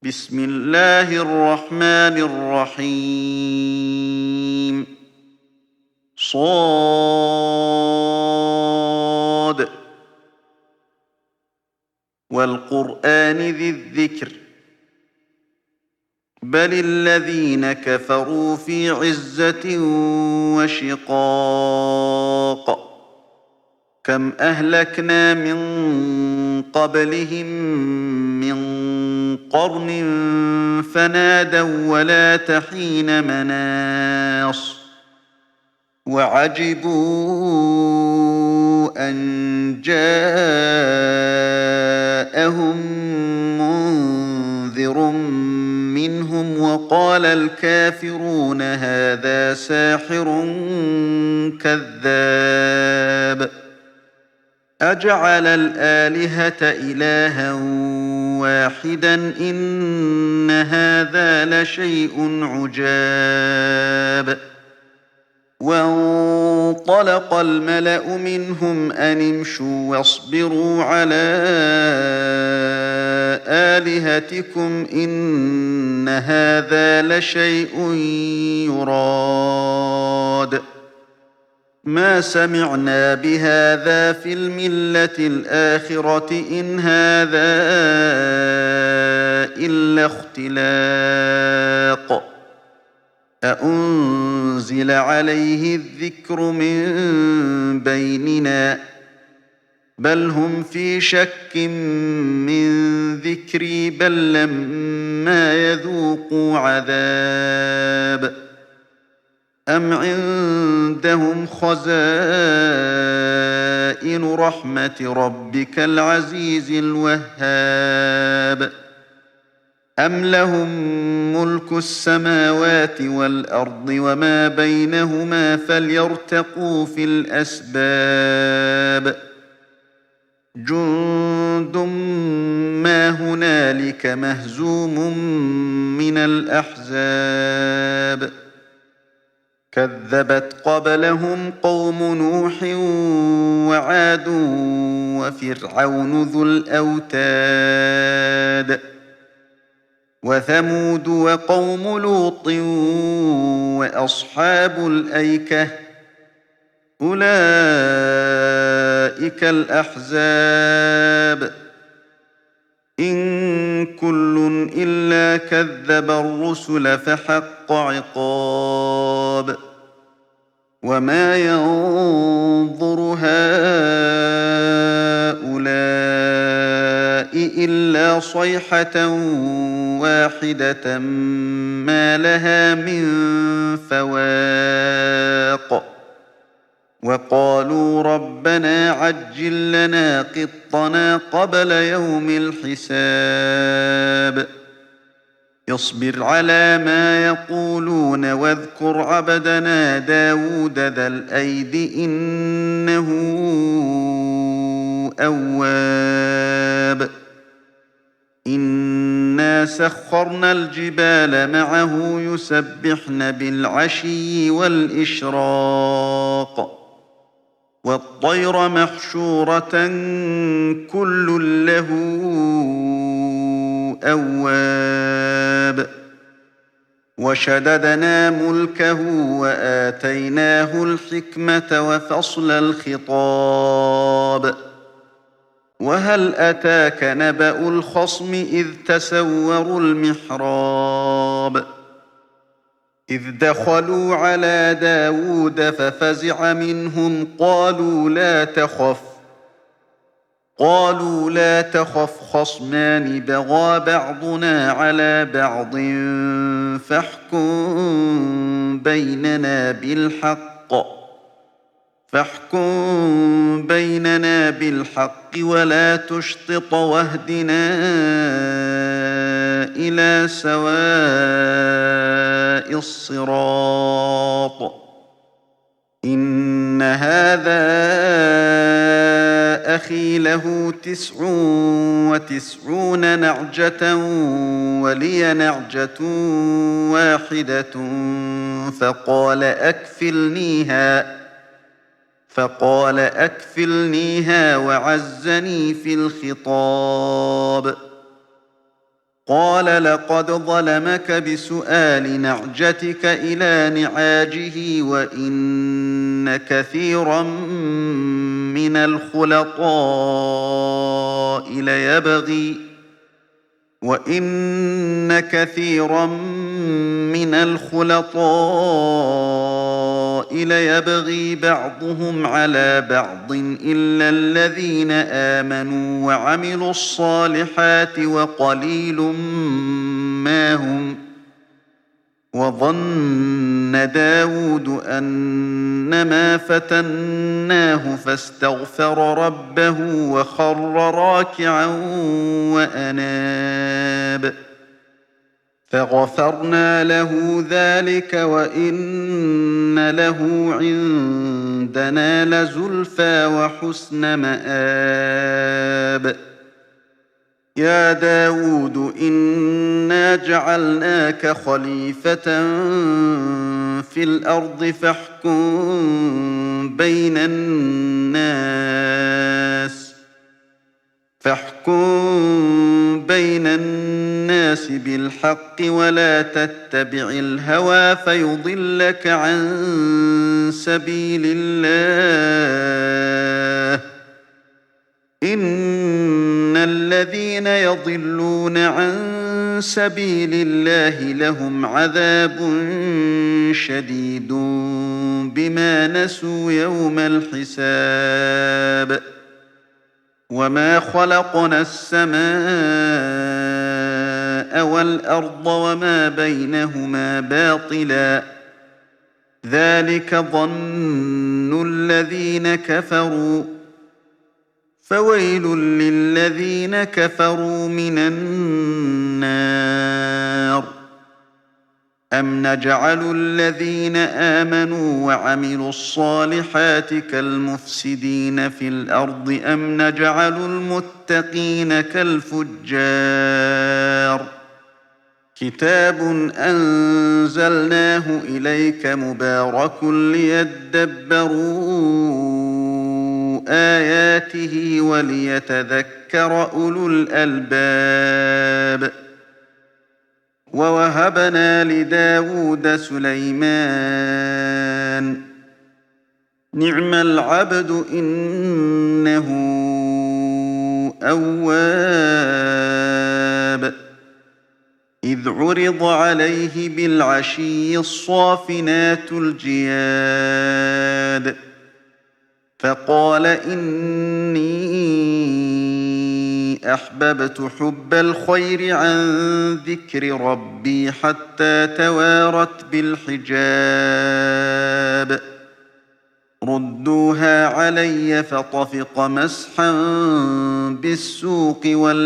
بسم الله الرحمن الرحيم صاد والقرآن ذي الذكر بل الذين كفروا في عزة وشقاق كم أهلكنا من قبلهم من قرن فنادوا ولا تحين مناص وعجبوا أن جاءهم منذر منهم وقال الكافرون هذا ساحر كذاب أجعل الآلهة إلها واحدا إن هذا لشيء عجاب وانطلق الملأ منهم أن امشوا واصبروا على آلهتكم إن هذا لشيء يراد ما سمعنا بهذا في الملة الآخرة إن هذا إلا اختلاق أأنزل عليه الذكر من بيننا بل هم في شك من ذكري بل لما يذوقوا عذاب أم عندهم خزائن رحمة ربك العزيز الوهاب أم لهم ملك السماوات والأرض وما بينهما فليرتقوا في الأسباب جند ما هنالك مهزوم من الأحزاب كذبت قبلهم قوم نوح وعاد وفرعون ذو الأوتاد وثمود وقوم لوط وأصحاب الأيكة أولئك الأحزاب إن كل إلا كذب الرسل فحق عقاب وما ينظر هؤلاء إلا صيحة واحدة ما لها من فواق وقالوا ربنا عجل لنا قطنا قبل يوم الحساب اصبر على ما يقولون واذكر عبدنا داود ذا الأيد إنه أواب إنا سخرنا الجبال معه يسبحن بالعشي والإشراق والطير محشورة كل له أواب وشددنا ملكه وآتيناه الحكمة وفصل الخطاب وهل أتاك نبأ الخصم إذ تسوروا المحراب إذ دخلوا على داود ففزع منهم قالوا لا تخف خصمان بغى بعضنا على بعض فاحكم بيننا بالحق ولا تشطط واهدنا إلى سواء الصراط إن هذا أخي له 99 نعجة ولي نعجة واحدة فقال أكفلنيها وعزني في الخطاب قال لقد ظلمك بسؤال نعجتك إلى نعاجه وإن كثيرا من الخلطاء ليبغي بعضهم على بعض إلا الذين آمنوا وعملوا الصالحات وقليل ما هم. وظن داود أنما فتناه فاستغفر ربه وخر راكعا وأناب فغفرنا له ذلك وإن له عندنا لزلفى وحسن مآب. يا داود إنا جعلناك خليفة في الأرض فاحكم بين الناس بالحق ولا تتبع الهوى فيضلك عن سبيل الله. إن الذين يضلون عن سبيل الله لهم عذاب شديد بما نسوا يوم الحساب. وما خلقنا السماء والأرض وما بينهما باطلا ذلك ظن الذين كفروا فويل للذين كفروا من النار. أم نجعل الذين آمنوا وعملوا الصالحات كالمفسدين في الأرض أم نجعل المتقين كالفجار. كتاب أنزلناه إليك مبارك ليدبروا آياته وليتذكر أولو الألباب. ووهبنا لداود سليمان نعم العبد إنه أواب. إذ عرض عليه بالعشي الصافنات الجياد فقال إني أحببت حب الخير عن ذكر ربي حتى توارت بالحجاب. ردوها علي فطفق مسحا بالسوق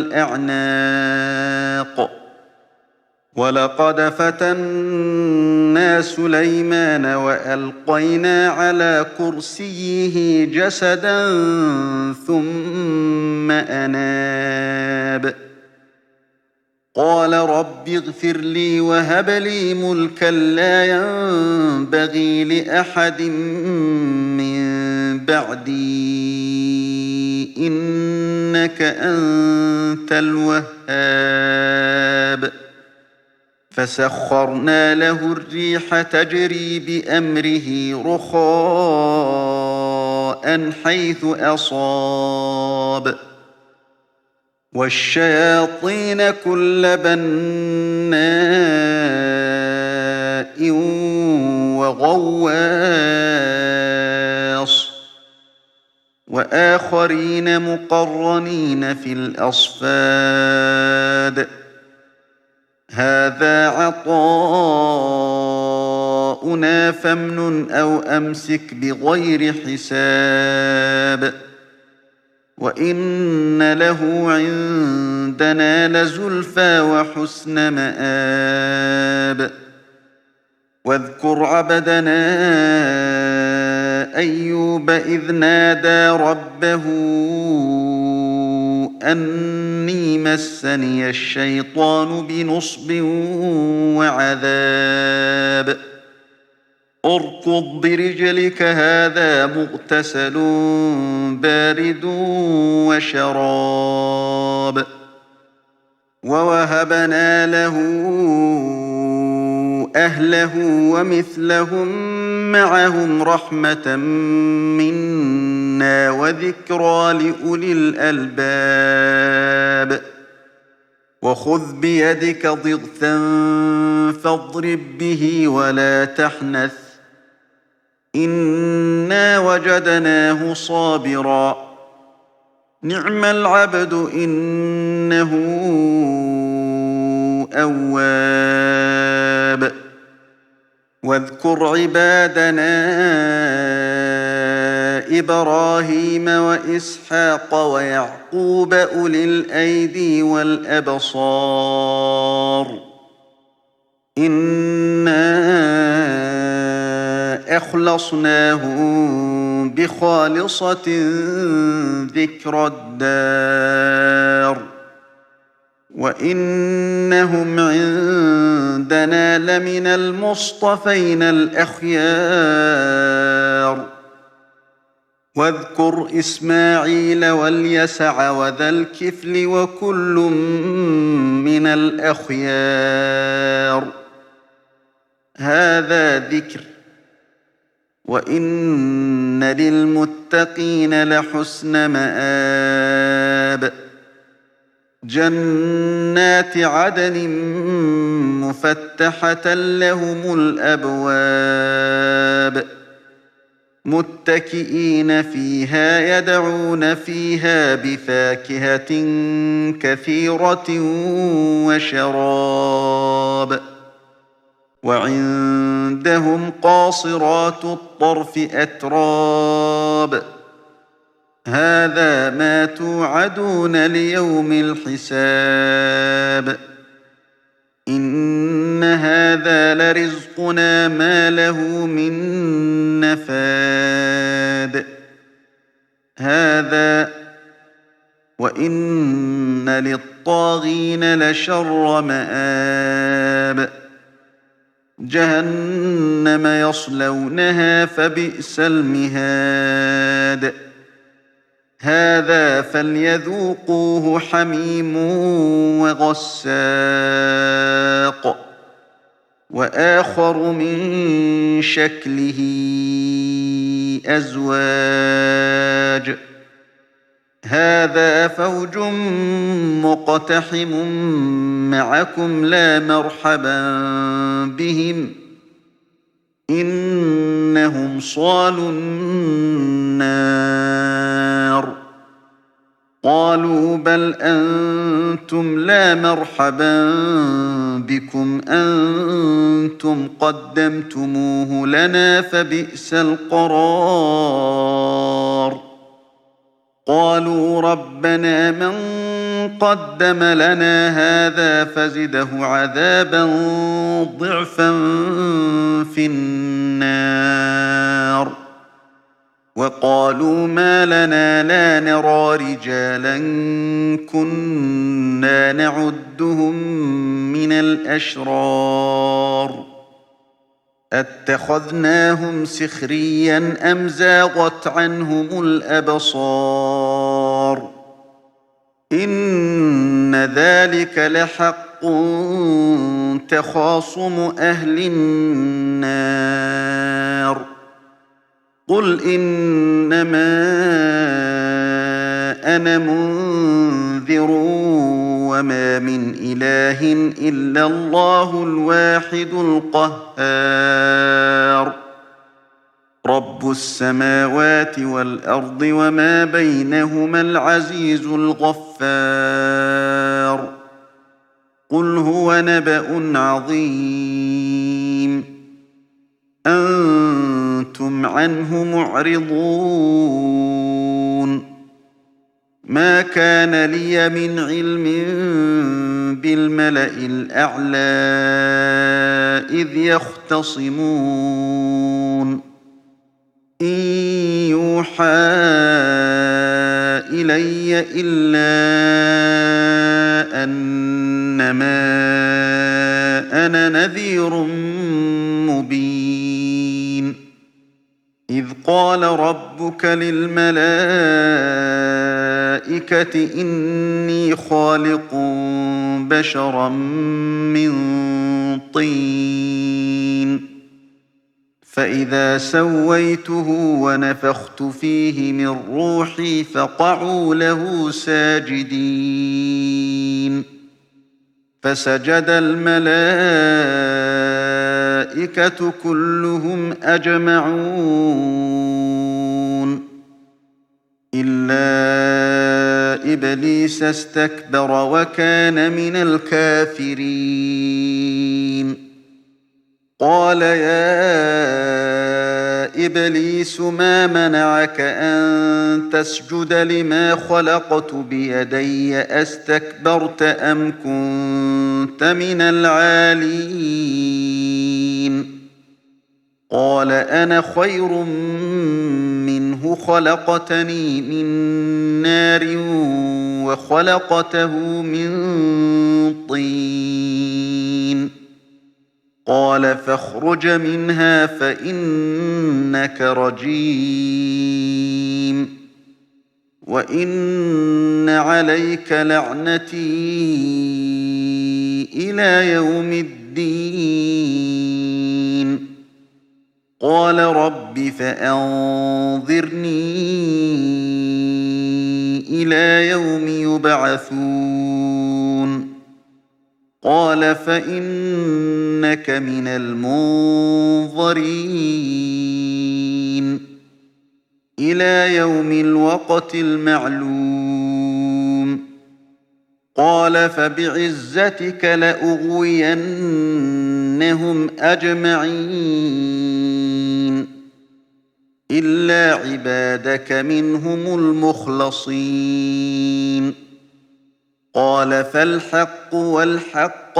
والأعناق. ولقد فتنا سليمان وألقينا على كرسيه جسدا ثم أناب. قال رب اغفر لي وهب لي ملكا لا ينبغي لأحد من بعدي إنك أنت الوهاب. فسخرنا له الريح تجري بأمره رخاء حيث أصاب والشياطين كل بناء وغواص وآخرين مقرنين في الأصفاد. هذا عطاؤنا فامنن أو أمسك بغير حساب. وإن له عندنا لزلفى وحسن مآب. واذكر عبدنا أيوب إذ نادى ربه أني مسني الشيطان بنصب وعذاب. اركض برجلك هذا مغتسل بارد وشراب. ووهبنا له أهله ومثلهم معهم رحمة منا وذكرى لأولي الألباب وخذ بيدك ضغثا فاضرب به ولا تحنث إنا وجدناه صابرا نعم العبد إنه أواب واذكر عبادنا إبراهيم وإسحاق ويعقوب أولي الأيدي والأبصار إنا أخلصناهم بخالصة ذكر الدار وإنهم عندنا لمن المصطفين الأخيار واذكر إسماعيل واليسع وذا الكفل وكل من الأخيار هذا ذكر وإن للمتقين لحسن مآب جنات عدن مفتحة لهم الأبواب متكئين فيها يدعون فيها بفاكهة كثيرة وشراب وعندهم قاصرات الطرف أتراب هذا ما توعدون ليوم الحساب إن هذا لرزقنا ما له من نفاد هذا وإن للطاغين لشر مآب جهنم يصلونها فبئس المهاد هذا فليذوقوه حميم وغساق وآخر من شكله أزواج هذا فوج مقتحم معكم لا مرحبا بهم إنهم صالوا النار قالوا بل أنتم لا مرحبا بكم أنتم قدمتموه لنا فبئس القرار قالوا ربنا من قدم لنا هذا فزده عذابا ضعفا في النار وقالوا ما لنا لا نرى رجالا كنا نعدهم من الأشرار أتخذناهم سخريا أم زاغت عنهم الأبصار إن ذلك لحق تخاصم أهل النار قل إنما أنا منذر وما من إله إلا الله الواحد القهار رب السماوات والأرض وما بينهما العزيز الغفار قل هو نبأ عظيم أنتم عنه معرضون ما كان لي من علم بالملأ الأعلى إذ يختصمون إن يوحى إلي إلا أنما أنا نذير مبين إذ قال ربك للملائكة إني خالق بشرا من طين فإذا سويته ونفخت فيه من روحي فقعوا له ساجدين فسجد الملائكة كلهم أجمعون إلا إبليس استكبر وكان من الكافرين قال يا إبليس ما منعك أن تسجد لما خلقت بيدي أستكبرت أم كنت من العالين قال أنا خير منه خلقتني من نار وخلقته من طين قال فاخرج منها فإنك رجيم وإن عليك لعنتي إلى يوم الدين قال رب فأنظرني إلى يوم يبعثون قال فإنك من المنظرين إلى يوم الوقت المعلوم قال فبعزتك لأغوينهم أجمعين إلا عبادك منهم المخلصين قال فالحق والحق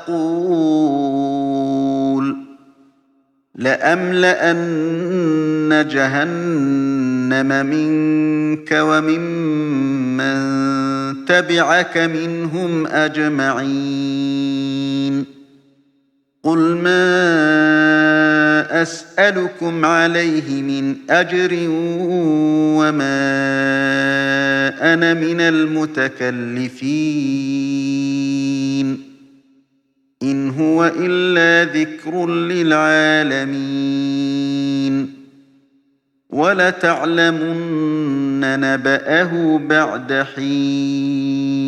أقول لأملأن جهنم منك وممن تبعك منهم أجمعين قل ما أسألكم عليه من أجر وما أنا من المتكلفين إن هو إلا ذكر للعالمين ولتعلمن نبأه بعد حين